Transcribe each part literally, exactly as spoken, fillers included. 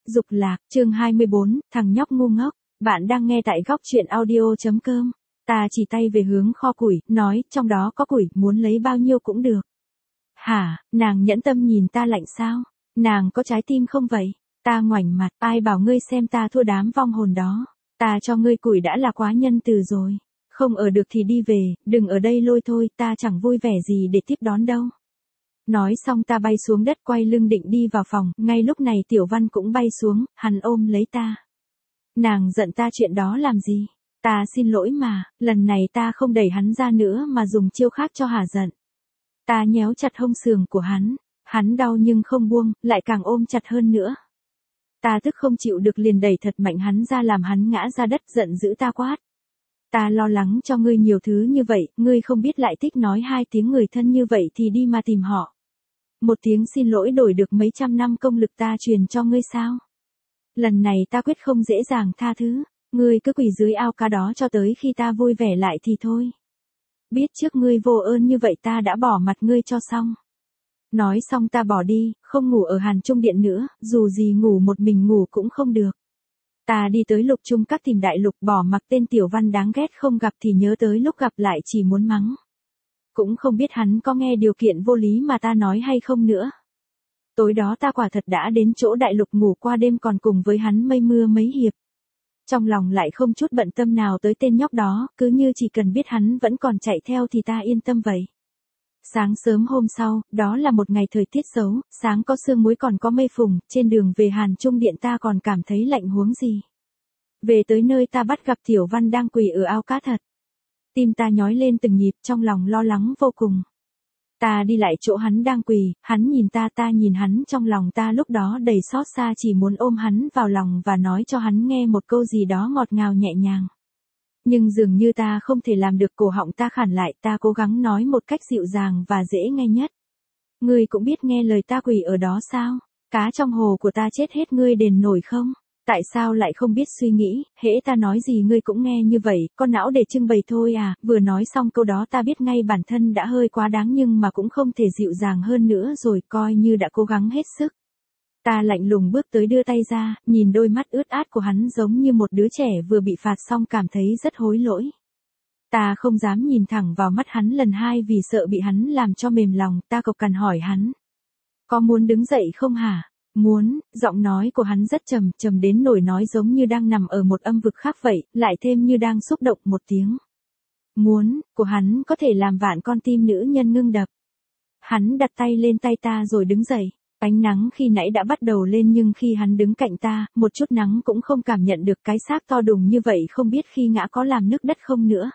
Dục lạc, chương hai mươi bốn, thằng nhóc ngu ngốc. Bạn đang nghe tại góc truyện audio.com. Ta chỉ tay về hướng kho củi, nói, trong đó có củi, muốn lấy bao nhiêu cũng được. Hả, nàng nhẫn tâm nhìn ta lạnh sao? Nàng có trái tim không vậy? Ta ngoảnh mặt, ai bảo ngươi xem ta thua đám vong hồn đó. Ta cho ngươi củi đã là quá nhân từ rồi. Không ở được thì đi về, đừng ở đây lôi thôi, ta chẳng vui vẻ gì để tiếp đón đâu. Nói xong ta bay xuống đất quay lưng định đi vào phòng, ngay lúc này Tiểu Văn cũng bay xuống, hắn ôm lấy ta. Nàng giận ta chuyện đó làm gì? Ta xin lỗi mà, lần này ta không đẩy hắn ra nữa mà dùng chiêu khác cho hả giận. Ta nhéo chặt hông sườn của hắn, hắn đau nhưng không buông, lại càng ôm chặt hơn nữa. Ta tức không chịu được liền đẩy thật mạnh hắn ra làm hắn ngã ra đất giận dữ ta quát. Ta lo lắng cho ngươi nhiều thứ như vậy, ngươi không biết lại thích nói hai tiếng người thân như vậy thì đi mà tìm họ. Một tiếng xin lỗi đổi được mấy trăm năm công lực ta truyền cho ngươi sao? Lần này ta quyết không dễ dàng tha thứ, ngươi cứ quỳ dưới ao cá đó cho tới khi ta vui vẻ lại thì thôi. Biết trước ngươi vô ơn như vậy ta đã bỏ mặt ngươi cho xong. Nói xong ta bỏ đi, không ngủ ở Hàn Trung Điện nữa, dù gì ngủ một mình ngủ cũng không được. Ta đi tới Lục Trung Các tìm Đại Lục bỏ mặc tên Tiểu Văn đáng ghét không gặp thì nhớ tới lúc gặp lại chỉ muốn mắng. Cũng không biết hắn có nghe điều kiện vô lý mà ta nói hay không nữa. Tối đó ta quả thật đã đến chỗ Đại Lục ngủ qua đêm còn cùng với hắn mây mưa mấy hiệp. Trong lòng lại không chút bận tâm nào tới tên nhóc đó, cứ như chỉ cần biết hắn vẫn còn chạy theo thì ta yên tâm vậy. Sáng sớm hôm sau, đó là một ngày thời tiết xấu, sáng có sương muối còn có mây phùng, trên đường về Hàn Trung Điện ta còn cảm thấy lạnh huống gì. Về tới nơi ta bắt gặp Tiểu Văn đang quỳ ở ao cá thật. Tim ta nhói lên từng nhịp trong lòng lo lắng vô cùng. Ta đi lại chỗ hắn đang quỳ, hắn nhìn ta ta nhìn hắn trong lòng ta lúc đó đầy xót xa chỉ muốn ôm hắn vào lòng và nói cho hắn nghe một câu gì đó ngọt ngào nhẹ nhàng. Nhưng dường như ta không thể làm được cổ họng ta khản lại ta cố gắng nói một cách dịu dàng và dễ nghe nhất. Ngươi cũng biết nghe lời ta quỳ ở đó sao? Cá trong hồ của ta chết hết ngươi đền nổi không? Tại sao lại không biết suy nghĩ, hễ ta nói gì ngươi cũng nghe như vậy, con não để trưng bày thôi à, vừa nói xong câu đó ta biết ngay bản thân đã hơi quá đáng nhưng mà cũng không thể dịu dàng hơn nữa rồi coi như đã cố gắng hết sức. Ta lạnh lùng bước tới đưa tay ra, nhìn đôi mắt ướt át của hắn giống như một đứa trẻ vừa bị phạt xong cảm thấy rất hối lỗi. Ta không dám nhìn thẳng vào mắt hắn lần hai vì sợ bị hắn làm cho mềm lòng, ta cộc cằn hỏi hắn. Có muốn đứng dậy không hả? Muốn, giọng nói của hắn rất trầm, trầm đến nỗi nói giống như đang nằm ở một âm vực khác vậy, lại thêm như đang xúc động một tiếng. Muốn, của hắn có thể làm vạn con tim nữ nhân ngưng đập. Hắn đặt tay lên tay ta rồi đứng dậy. Ánh nắng khi nãy đã bắt đầu lên nhưng khi hắn đứng cạnh ta, một chút nắng cũng không cảm nhận được cái xác to đùng như vậy không biết khi ngã có làm nứt đất không nữa.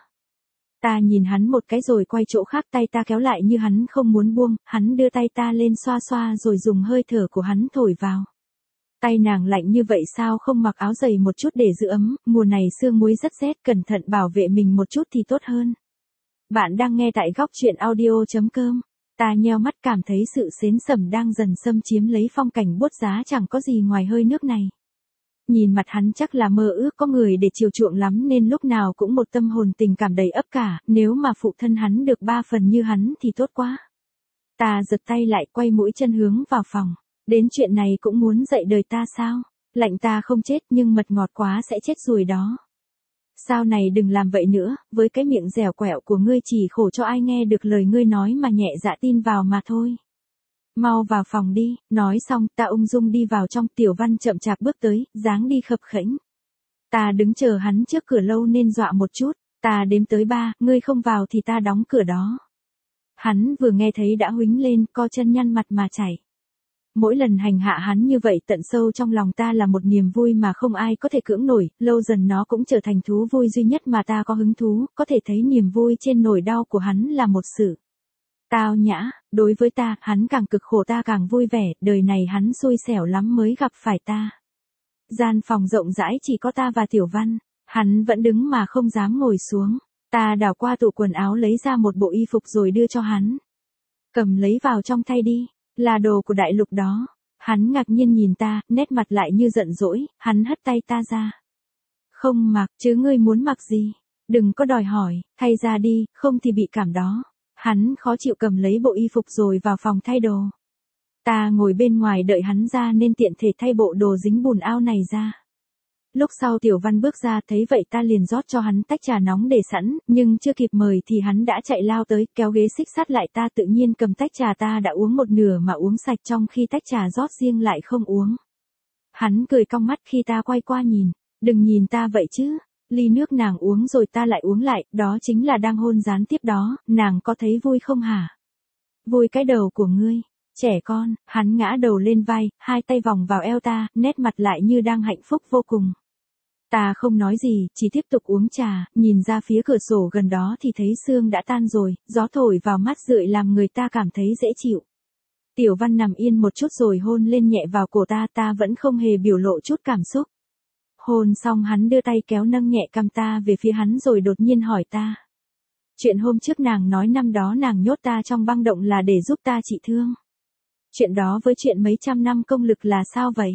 Ta nhìn hắn một cái rồi quay chỗ khác tay ta kéo lại như hắn không muốn buông, hắn đưa tay ta lên xoa xoa rồi dùng hơi thở của hắn thổi vào. Tay nàng lạnh như vậy sao không mặc áo dày một chút để giữ ấm, mùa này sương muối rất rét cẩn thận bảo vệ mình một chút thì tốt hơn. Bạn đang nghe tại góc truyện audio.com. Ta nheo mắt cảm thấy sự xến sẩm đang dần xâm chiếm lấy phong cảnh buốt giá chẳng có gì ngoài hơi nước này. Nhìn mặt hắn chắc là mơ ước có người để chiều chuộng lắm nên lúc nào cũng một tâm hồn tình cảm đầy ấp cả, nếu mà phụ thân hắn được ba phần như hắn thì tốt quá. Ta giật tay lại quay mũi chân hướng vào phòng, đến chuyện này cũng muốn dạy đời ta sao, lạnh ta không chết nhưng mật ngọt quá sẽ chết rồi đó. Sao này đừng làm vậy nữa, với cái miệng dẻo quẹo của ngươi chỉ khổ cho ai nghe được lời ngươi nói mà nhẹ dạ tin vào mà thôi. Mau vào phòng đi, nói xong ta ung dung đi vào trong. Tiểu Văn chậm chạp bước tới, dáng đi khập khểnh. Ta đứng chờ hắn trước cửa lâu nên dọa một chút, ta đếm tới ba, ngươi không vào thì ta đóng cửa đó. Hắn vừa nghe thấy đã huýnh lên, co chân nhăn mặt mà chảy. Mỗi lần hành hạ hắn như vậy tận sâu trong lòng ta là một niềm vui mà không ai có thể cưỡng nổi, lâu dần nó cũng trở thành thú vui duy nhất mà ta có hứng thú, có thể thấy niềm vui trên nỗi đau của hắn là một sự tao nhã, đối với ta, hắn càng cực khổ ta càng vui vẻ, đời này hắn xui xẻo lắm mới gặp phải ta. Gian phòng rộng rãi chỉ có ta và Tiểu Văn, hắn vẫn đứng mà không dám ngồi xuống, ta đảo qua tủ quần áo lấy ra một bộ y phục rồi đưa cho hắn. Cầm lấy vào trong thay đi. Là đồ của Đại Lục đó. Hắn ngạc nhiên nhìn ta, nét mặt lại như giận dỗi, hắn hất tay ta ra. Không mặc, chứ ngươi muốn mặc gì? Đừng có đòi hỏi, thay ra đi, không thì bị cảm đó. Hắn khó chịu cầm lấy bộ y phục rồi vào phòng thay đồ. Ta ngồi bên ngoài đợi hắn ra nên tiện thể thay bộ đồ dính bùn ao này ra. Lúc sau Tiểu Văn bước ra thấy vậy ta liền rót cho hắn tách trà nóng để sẵn, nhưng chưa kịp mời thì hắn đã chạy lao tới, kéo ghế xích sát lại ta, tự nhiên cầm tách trà ta đã uống một nửa mà uống sạch, trong khi tách trà rót riêng lại không uống. Hắn cười cong mắt khi ta quay qua nhìn, đừng nhìn ta vậy chứ, ly nước nàng uống rồi ta lại uống lại, đó chính là đang hôn gián tiếp đó, nàng có thấy vui không hả? Vui cái đầu của ngươi. Trẻ con, hắn ngã đầu lên vai, hai tay vòng vào eo ta, nét mặt lại như đang hạnh phúc vô cùng. Ta không nói gì, chỉ tiếp tục uống trà, nhìn ra phía cửa sổ gần đó thì thấy sương đã tan rồi, gió thổi vào mắt rượi làm người ta cảm thấy dễ chịu. Tiểu Văn nằm yên một chút rồi hôn lên nhẹ vào cổ ta, ta vẫn không hề biểu lộ chút cảm xúc. Hôn xong hắn đưa tay kéo nâng nhẹ cằm ta về phía hắn rồi đột nhiên hỏi ta. Chuyện hôm trước nàng nói năm đó nàng nhốt ta trong băng động là để giúp ta trị thương. Chuyện đó với chuyện mấy trăm năm công lực là sao vậy?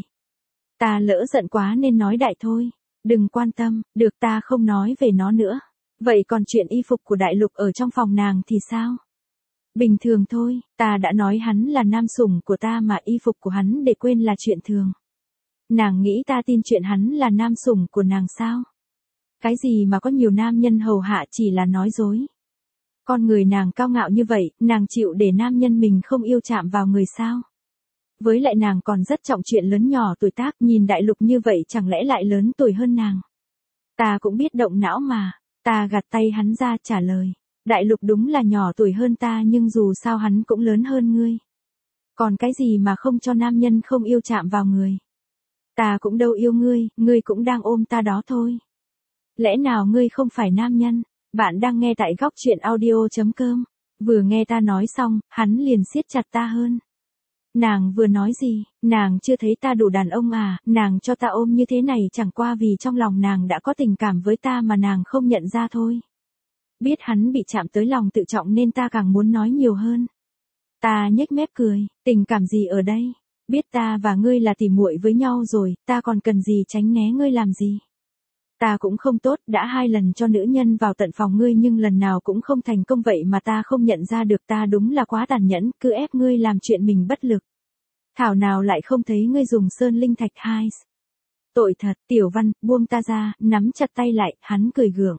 Ta lỡ giận quá nên nói đại thôi. Đừng quan tâm, được, ta không nói về nó nữa. Vậy còn chuyện y phục của Đại Lục ở trong phòng nàng thì sao? Bình thường thôi, ta đã nói hắn là nam sủng của ta mà, y phục của hắn để quên là chuyện thường. Nàng nghĩ ta tin chuyện hắn là nam sủng của nàng sao? Cái gì mà có nhiều nam nhân hầu hạ chỉ là nói dối. Con người nàng cao ngạo như vậy, nàng chịu để nam nhân mình không yêu chạm vào người sao? Với lại nàng còn rất trọng chuyện lớn nhỏ tuổi tác, nhìn Đại Lục như vậy chẳng lẽ lại lớn tuổi hơn nàng? Ta cũng biết động não mà. Ta gạt tay hắn ra trả lời. Đại Lục đúng là nhỏ tuổi hơn ta nhưng dù sao hắn cũng lớn hơn ngươi. Còn cái gì mà không cho nam nhân không yêu chạm vào người? Ta cũng đâu yêu ngươi, ngươi cũng đang ôm ta đó thôi. Lẽ nào ngươi không phải nam nhân? Bạn đang nghe tại góc truyện audio chấm com. Vừa nghe ta nói xong, hắn liền siết chặt ta hơn. Nàng vừa nói gì, nàng chưa thấy ta đủ đàn ông à, nàng cho ta ôm như thế này chẳng qua vì trong lòng nàng đã có tình cảm với ta mà nàng không nhận ra thôi. Biết hắn bị chạm tới lòng tự trọng nên ta càng muốn nói nhiều hơn. Ta nhếch mép cười, tình cảm gì ở đây? Biết ta và ngươi là tỉ muội với nhau rồi, ta còn cần gì tránh né ngươi làm gì? Ta cũng không tốt, đã hai lần cho nữ nhân vào tận phòng ngươi nhưng lần nào cũng không thành công vậy mà ta không nhận ra được, ta đúng là quá tàn nhẫn, cứ ép ngươi làm chuyện mình bất lực. Thảo nào lại không thấy ngươi dùng sơn linh thạch hai. Tội thật, Tiểu Văn, buông ta ra, nắm chặt tay lại, hắn cười gượng.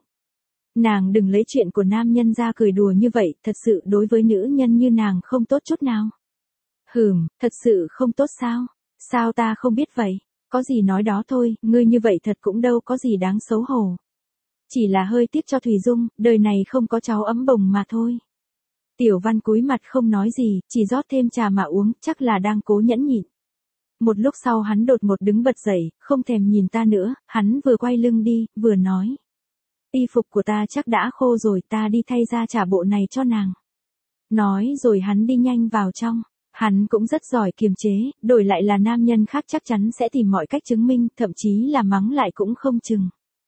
Nàng đừng lấy chuyện của nam nhân ra cười đùa như vậy, thật sự đối với nữ nhân như nàng không tốt chút nào. Hừm, thật sự không tốt sao? Sao ta không biết vậy? Có gì nói đó thôi, ngươi như vậy thật cũng đâu có gì đáng xấu hổ. Chỉ là hơi tiếc cho Thùy Dung, đời này không có cháu ấm bồng mà thôi. Tiểu Văn cúi mặt không nói gì, chỉ rót thêm trà mà uống, chắc là đang cố nhẫn nhịn. Một lúc sau hắn đột ngột đứng bật dậy, không thèm nhìn ta nữa, hắn vừa quay lưng đi, vừa nói. Y phục của ta chắc đã khô rồi, ta đi thay ra trả bộ này cho nàng. Nói rồi hắn đi nhanh vào trong. Hắn cũng rất giỏi kiềm chế, đổi lại là nam nhân khác chắc chắn sẽ tìm mọi cách chứng minh, thậm chí là mắng lại cũng không chừng.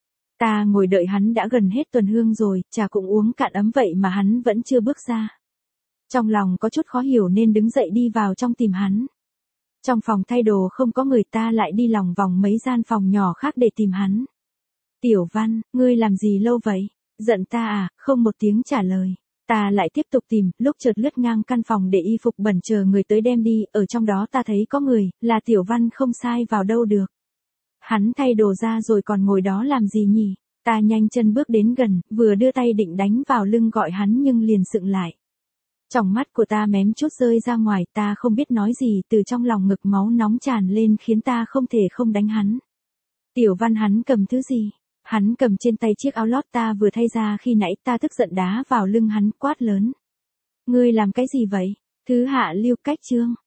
Ta ngồi đợi hắn đã gần hết tuần hương rồi, trà cũng uống cạn ấm vậy mà hắn vẫn chưa bước ra. Trong lòng có chút khó hiểu nên đứng dậy đi vào trong tìm hắn. Trong phòng thay đồ không có người, ta lại đi lòng vòng mấy gian phòng nhỏ khác để tìm hắn. Tiểu Văn, ngươi làm gì lâu vậy? Giận ta à? Không một tiếng trả lời. Ta lại tiếp tục tìm, lúc chợt lướt ngang căn phòng để y phục bẩn chờ người tới đem đi, ở trong đó ta thấy có người, là Tiểu Văn không sai vào đâu được. Hắn thay đồ ra rồi còn ngồi đó làm gì nhỉ? Ta nhanh chân bước đến gần, vừa đưa tay định đánh vào lưng gọi hắn nhưng liền sững lại. Tròng mắt của ta mém chút rơi ra ngoài, ta không biết nói gì, từ trong lòng ngực máu nóng tràn lên khiến ta không thể không đánh hắn. Tiểu Văn, hắn cầm thứ gì? Hắn cầm trên tay chiếc áo lót ta vừa thay ra khi nãy, ta tức giận đá vào lưng hắn, quát lớn. Ngươi làm cái gì vậy? Thứ hạ lưu cách trương.